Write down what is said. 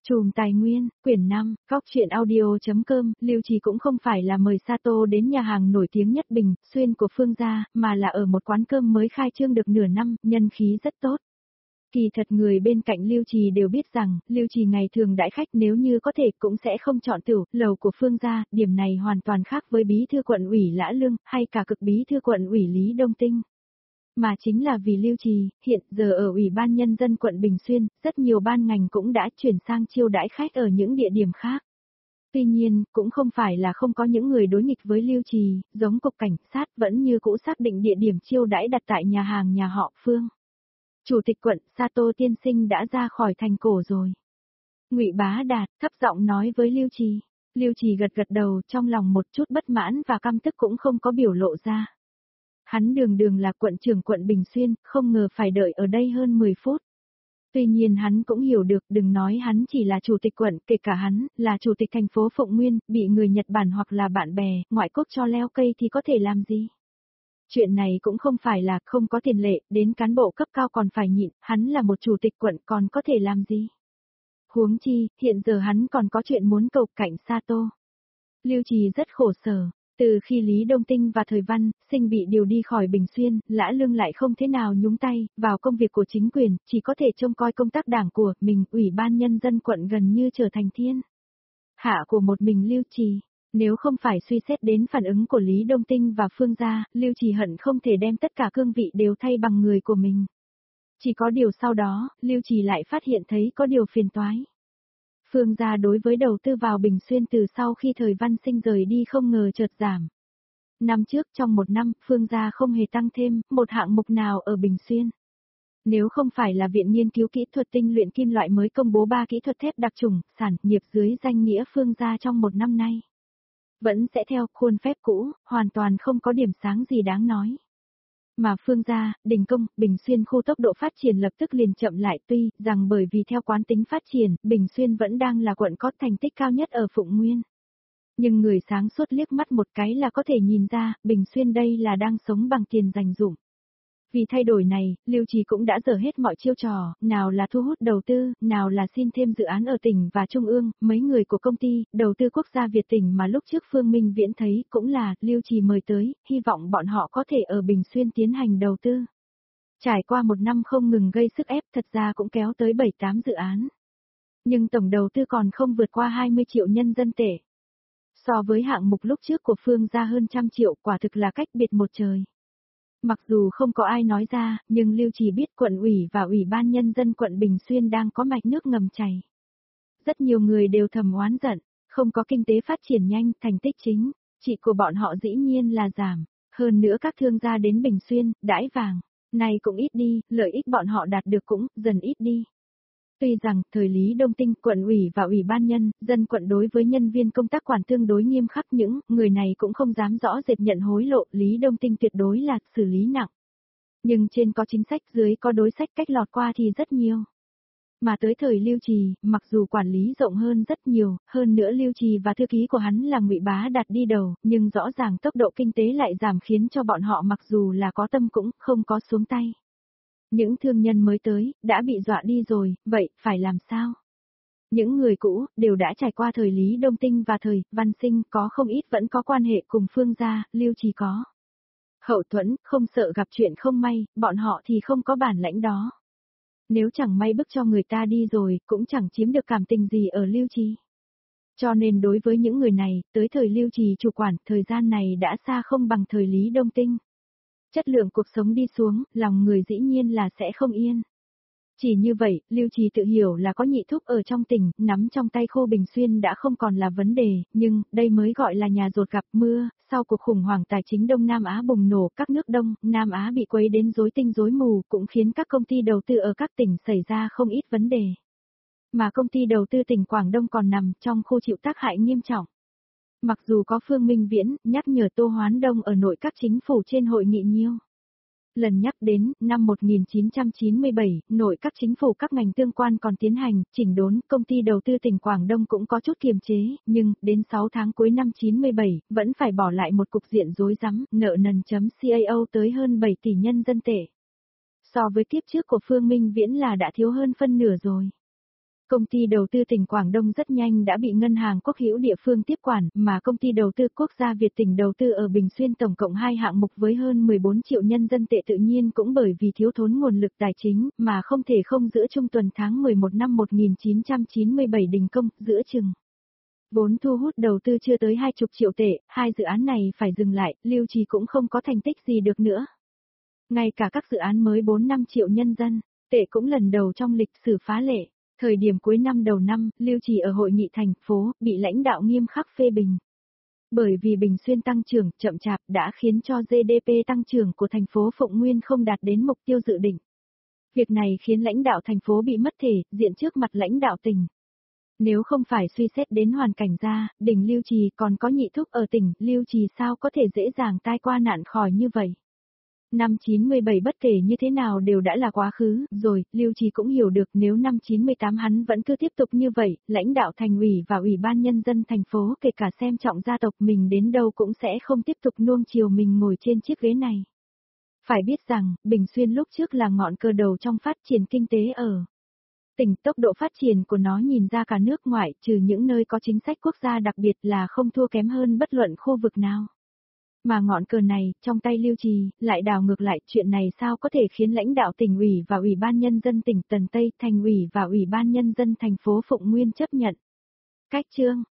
Chùm Tài Nguyên, quyển 5, góc truyện audio.com, Lưu Trì cũng không phải là mời Sato đến nhà hàng nổi tiếng nhất Bình Xuyên của Phương gia, mà là ở một quán cơm mới khai trương được nửa năm, nhân khí rất tốt. Kỳ thật người bên cạnh Lưu Trì đều biết rằng, Lưu Trì ngày thường đãi khách nếu như có thể cũng sẽ không chọn tửu, lầu của Phương gia, điểm này hoàn toàn khác với bí thư quận ủy Lã Lương, hay cả cực bí thư quận ủy Lý Đông Tinh. Mà chính là vì Lưu Trì, hiện giờ ở Ủy ban Nhân dân quận Bình Xuyên, rất nhiều ban ngành cũng đã chuyển sang chiêu đãi khách ở những địa điểm khác. Tuy nhiên, cũng không phải là không có những người đối nghịch với Lưu Trì, giống cục cảnh sát vẫn như cũ xác định địa điểm chiêu đãi đặt tại nhà hàng nhà họ Phương. Chủ tịch quận Sato tiên sinh đã ra khỏi thành cổ rồi. Ngụy Bá Đạt thấp giọng nói với Lưu Trì. Lưu Trì gật gật đầu, trong lòng một chút bất mãn và căm tức cũng không có biểu lộ ra. Hắn đường là quận trưởng quận Bình Xuyên, không ngờ phải đợi ở đây hơn 10 phút. Tuy nhiên hắn cũng hiểu được, đừng nói hắn chỉ là chủ tịch quận, kể cả hắn, là chủ tịch thành phố Phụng Nguyên, bị người Nhật Bản hoặc là bạn bè, ngoại quốc cho leo cây thì có thể làm gì? Chuyện này cũng không phải là không có tiền lệ, đến cán bộ cấp cao còn phải nhịn, hắn là một chủ tịch quận còn có thể làm gì? Huống chi, hiện giờ hắn còn có chuyện muốn cầu cạnh Sato. Lưu Trì rất khổ sở. Từ khi Lý Đông Tinh và Thời Văn, Sinh bị điều đi khỏi Bình Xuyên, Lã Lương lại không thế nào nhúng tay vào công việc của chính quyền, chỉ có thể trông coi công tác đảng của mình, Ủy ban Nhân dân quận gần như trở thành thiên hạ của một mình Lưu Trì. Nếu không phải suy xét đến phản ứng của Lý Đông Tinh và Phương gia, Lưu Trì hận không thể đem tất cả cương vị đều thay bằng người của mình. Chỉ có điều sau đó, Lưu Trì lại phát hiện thấy có điều phiền toái. Phương gia đối với đầu tư vào Bình Xuyên từ sau khi Thời Văn Sinh rời đi không ngờ chợt giảm. Năm trước trong một năm, Phương gia không hề tăng thêm một hạng mục nào ở Bình Xuyên. Nếu không phải là Viện Nghiên cứu Kỹ thuật Tinh luyện kim loại mới công bố 3 kỹ thuật thép đặc trùng, sản nghiệp dưới danh nghĩa Phương gia trong một năm nay. Vẫn sẽ theo khuôn phép cũ, hoàn toàn không có điểm sáng gì đáng nói. Mà Phương gia, Đình Công, Bình Xuyên khu tốc độ phát triển lập tức liền chậm lại tuy rằng bởi vì theo quán tính phát triển, Bình Xuyên vẫn đang là quận có thành tích cao nhất ở Phụng Nguyên. Nhưng người sáng suốt liếc mắt một cái là có thể nhìn ra, Bình Xuyên đây là đang sống bằng tiền dành dụm. Vì thay đổi này, Lưu Trì cũng đã dở hết mọi chiêu trò, nào là thu hút đầu tư, nào là xin thêm dự án ở tỉnh và trung ương, mấy người của công ty, đầu tư quốc gia Việt tỉnh mà lúc trước Phương Minh Viễn thấy cũng là Lưu Trì mời tới, hy vọng bọn họ có thể ở Bình Xuyên tiến hành đầu tư. Trải qua một năm không ngừng gây sức ép thật ra cũng kéo tới 7-8 dự án. Nhưng tổng đầu tư còn không vượt qua 20 triệu nhân dân tệ. So với hạng mục lúc trước của Phương gia hơn 100 triệu quả thực là cách biệt một trời. Mặc dù không có ai nói ra, nhưng Lưu Trì biết quận ủy và Ủy ban Nhân dân quận Bình Xuyên đang có mạch nước ngầm chảy. Rất nhiều người đều thầm oán giận, không có kinh tế phát triển nhanh, thành tích chính trị của bọn họ dĩ nhiên là giảm. Hơn nữa các thương gia đến Bình Xuyên, đãi vàng, này cũng ít đi, lợi ích bọn họ đạt được cũng dần ít đi. Tuy rằng, thời Lý Đông Tinh, quận ủy và Ủy ban Nhân dân quận đối với nhân viên công tác quản tương đối nghiêm khắc những người này cũng không dám rõ rệt nhận hối lộ, Lý Đông Tinh tuyệt đối là xử lý nặng. Nhưng trên có chính sách dưới có đối sách cách lọt qua thì rất nhiều. Mà tới thời Lưu Trì, mặc dù quản lý rộng hơn rất nhiều, hơn nữa Lưu Trì và thư ký của hắn là Ngụy Bá Đạt đi đầu, nhưng rõ ràng tốc độ kinh tế lại giảm khiến cho bọn họ mặc dù là có tâm cũng không có xuống tay. Những thương nhân mới tới, đã bị dọa đi rồi, vậy, phải làm sao? Những người cũ, đều đã trải qua thời Lý Đông Tinh và thời Văn Sinh, có không ít vẫn có quan hệ cùng Phương gia, Lưu Trì có. Hậu thuẫn, không sợ gặp chuyện không may, bọn họ thì không có bản lãnh đó. Nếu chẳng may bức cho người ta đi rồi, cũng chẳng chiếm được cảm tình gì ở Lưu Trì. Cho nên đối với những người này, tới thời Lưu Trì chủ quản, thời gian này đã xa không bằng thời Lý Đông Tinh. Chất lượng cuộc sống đi xuống, lòng người dĩ nhiên là sẽ không yên. Chỉ như vậy, Lưu Trì tự hiểu là có nhị thúc ở trong tỉnh, nắm trong tay khu Bình Xuyên đã không còn là vấn đề, nhưng, đây mới gọi là nhà dột gặp mưa, sau cuộc khủng hoảng tài chính Đông Nam Á bùng nổ, các nước Đông, Nam Á bị quấy đến rối tinh rối mù, cũng khiến các công ty đầu tư ở các tỉnh xảy ra không ít vấn đề. Mà công ty đầu tư tỉnh Quảng Đông còn nằm trong khu chịu tác hại nghiêm trọng. Mặc dù có Phương Minh Viễn nhắc nhở Tô Hoán Đông ở nội các chính phủ trên hội nghị nhiêu lần nhắc đến, năm 1997, nội các chính phủ các ngành tương quan còn tiến hành, chỉnh đốn, công ty đầu tư tỉnh Quảng Đông cũng có chút kiềm chế, nhưng, đến 6 tháng cuối năm 97, vẫn phải bỏ lại một cục diện rối rắm, nợ nần.cao tới hơn 7 tỷ nhân dân tệ. So với kiếp trước của Phương Minh Viễn là đã thiếu hơn phân nửa rồi. Công ty đầu tư tỉnh Quảng Đông rất nhanh đã bị ngân hàng quốc hữu địa phương tiếp quản, mà công ty đầu tư quốc gia Việt Tỉnh đầu tư ở Bình Xuyên tổng cộng 2 hạng mục với hơn 14 triệu nhân dân tệ tự nhiên cũng bởi vì thiếu thốn nguồn lực tài chính mà không thể không giữa trung tuần tháng 11 năm 1997 đình công, giữa chừng. Vốn thu hút đầu tư chưa tới 20 triệu tệ, hai dự án này phải dừng lại, Lưu Trì cũng không có thành tích gì được nữa. Ngay cả các dự án mới 4-5 triệu nhân dân tệ cũng lần đầu trong lịch sử phá lệ. Thời điểm cuối năm đầu năm, Lưu Trì ở hội nghị thành phố, bị lãnh đạo nghiêm khắc phê bình. Bởi vì Bình Xuyên tăng trưởng chậm chạp đã khiến cho GDP tăng trưởng của thành phố Phụng Nguyên không đạt đến mục tiêu dự định. Việc này khiến lãnh đạo thành phố bị mất thể, diện trước mặt lãnh đạo tỉnh. Nếu không phải suy xét đến hoàn cảnh ra, đỉnh Lưu Trì còn có nhị thúc ở tỉnh, Lưu Trì sao có thể dễ dàng tai qua nạn khỏi như vậy. Năm 97 bất kể như thế nào đều đã là quá khứ, rồi, Lưu Trì cũng hiểu được nếu năm 98 hắn vẫn cứ tiếp tục như vậy, lãnh đạo thành ủy và ủy ban nhân dân thành phố kể cả xem trọng gia tộc mình đến đâu cũng sẽ không tiếp tục nuông chiều mình ngồi trên chiếc ghế này. Phải biết rằng, Bình Xuyên lúc trước là ngọn cờ đầu trong phát triển kinh tế ở tỉnh, tốc độ phát triển của nó nhìn ra cả nước ngoại, trừ những nơi có chính sách quốc gia đặc biệt là không thua kém hơn bất luận khu vực nào. Mà ngọn cờ này, trong tay Lưu Trì, lại đảo ngược lại, chuyện này sao có thể khiến lãnh đạo tỉnh ủy và ủy ban nhân dân tỉnh Tần Tây, thành ủy và ủy ban nhân dân thành phố Phụng Nguyên chấp nhận. Cách chương